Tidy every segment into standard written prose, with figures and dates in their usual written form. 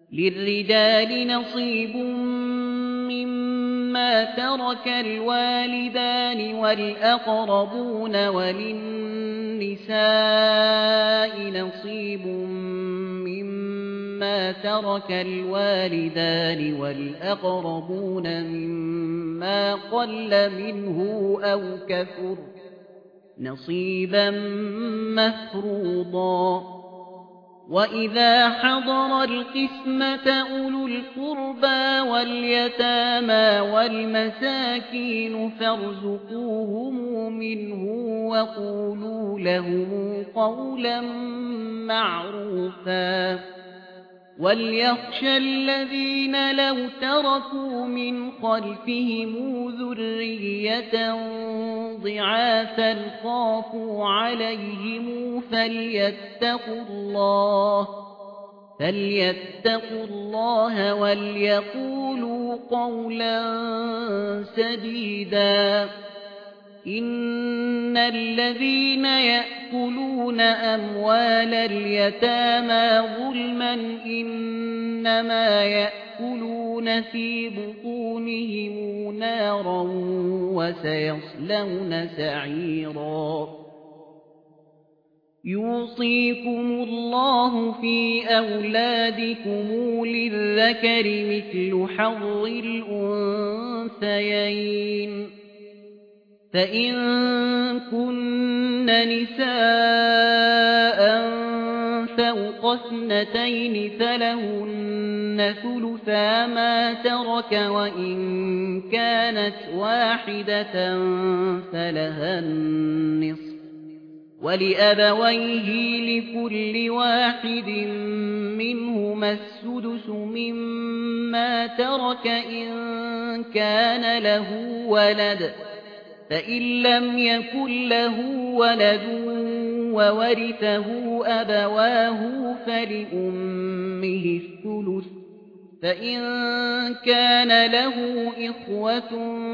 للرجال نصيب مما ترك الوالدان والأقربون وللنساء نصيب مما ترك الوالدان والأقربون مما قل منه أو كثر نصيبا مفروضا وإذا حضر القسمة أولو القربى واليتامى والمساكين فارزقوهم منه وقولوا لهم قولا معروفا وليخشى الذين لو تركوا من خلفهم ذرية ضعافا خافوا عليهم فليتقوا الله وليقولوا قولا سديدا إن الذين يأكلون أموال اليتامى ظلما إنما يأكلون في بطونهم نارا وسيصلون سعيرا يوصيكم الله في أولادكم للذكر مثل حظ الأنثيين فإن كن نساء فوق اثنتين فلهن ثلثا ما ترك وإن كانت واحدة فلها النصف ولأبويه لكل واحد منهما السدس مما ترك إن كان له ولد فإن لم يكن له ولد وورثه أبواه فلأمه الثلث فإن كان له إخوة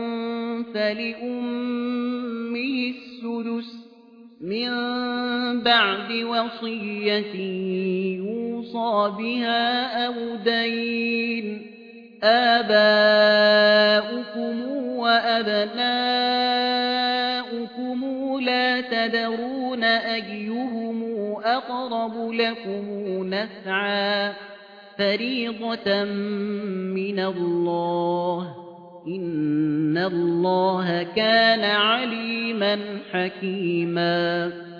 فلأمه السدس من بعد وصية يوصى بها أو دين آباؤكم وأبناؤكم لا تدرون أيهم أقرب لكم نفعا فريضة من الله إن الله كان عليما حكيما